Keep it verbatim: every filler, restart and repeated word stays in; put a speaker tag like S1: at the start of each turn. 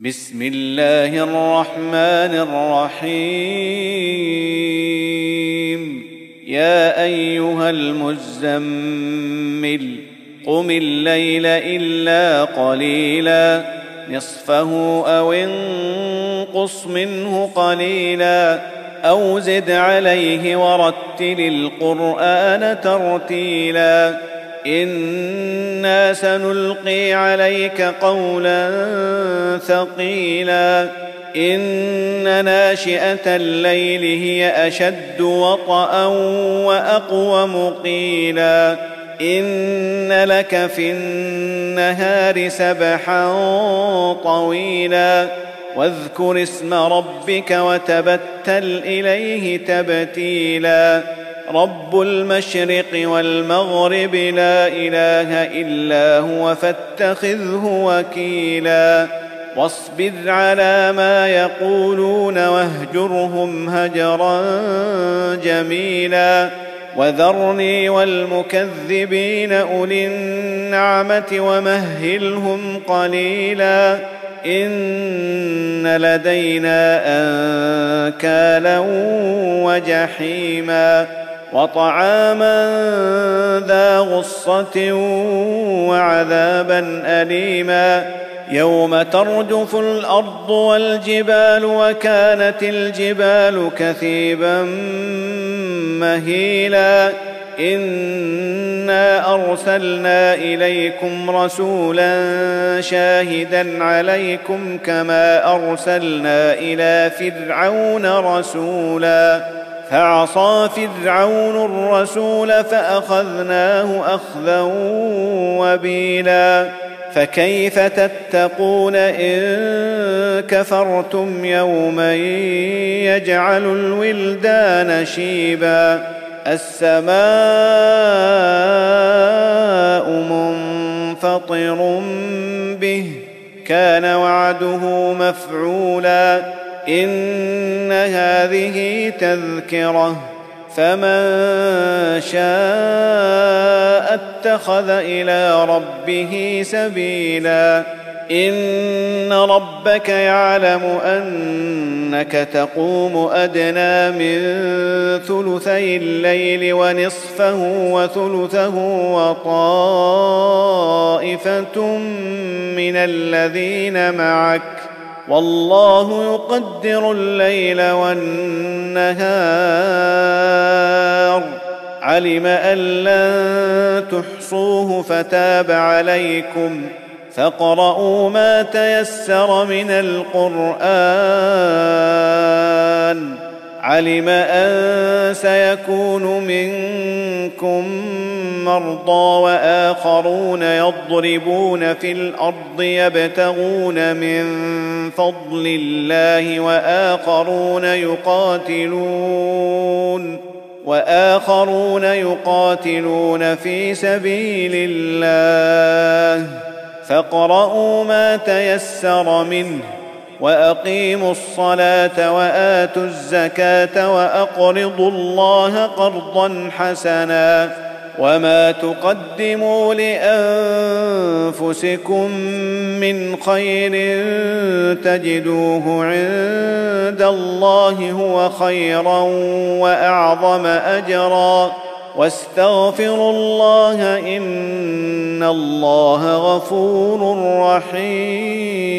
S1: بسم الله الرحمن الرحيم. يا أيها المزمل قم الليل إلا قليلا نصفه أو انقص منه قليلا أو زد عليه ورتل القرآن ترتيلا إنا سنلقي عليك قولا ثقيلا إن ناشئة الليل هي أشد وطئا وأقوم قيلا إن لك في النهار سبحا طويلا واذكر اسم ربك وتبتل إليه تبتيلا رب المشرق والمغرب لا إله إلا هو فاتخذه وكيلا واصبر على ما يقولون واهجرهم هجرا جميلا وذرني والمكذبين أولي النعمة ومهلهم قليلا إن لدينا أنكالا وجحيما وطعاما ذا غصة وعذابا أليما يوم ترجف الأرض والجبال وكانت الجبال كثيبا مهيلا إنا أرسلنا إليكم رسولا شاهدا عليكم كما أرسلنا إلى فرعون رسولا فعصى فرعون الرسول فأخذناه أخذا وبيلا فكيف تتقون إن كفرتم يوما يجعل الولدان شيبا السماء منفطر به كان وعده مفعولا إن هذه تذكرة فمن شاء اتخذ إلى ربه سبيلا إن ربك يعلم أنك تقوم أدنى من ثلثي الليل ونصفه وثلثه وطائفة من الذين معك والله يقدر الليل والنهار علم أن لن تحصوه فتاب عليكم فاقرؤوا ما تيسر من القرآن علم أن سيكون منكم مرضى وآخرون يضربون في الأرض يبتغون من فضل الله وآخرون يقاتلون وآخرون يقاتلون في سبيل الله فاقرؤوا ما تيسر منه وأقيموا الصلاة وآتوا الزكاة وأقرضوا الله قرضا حسنا وما تقدموا لأنفسكم من خير تجدوه عند الله هو خيرا وأعظم أجرا واستغفروا الله إن الله غفور رحيم.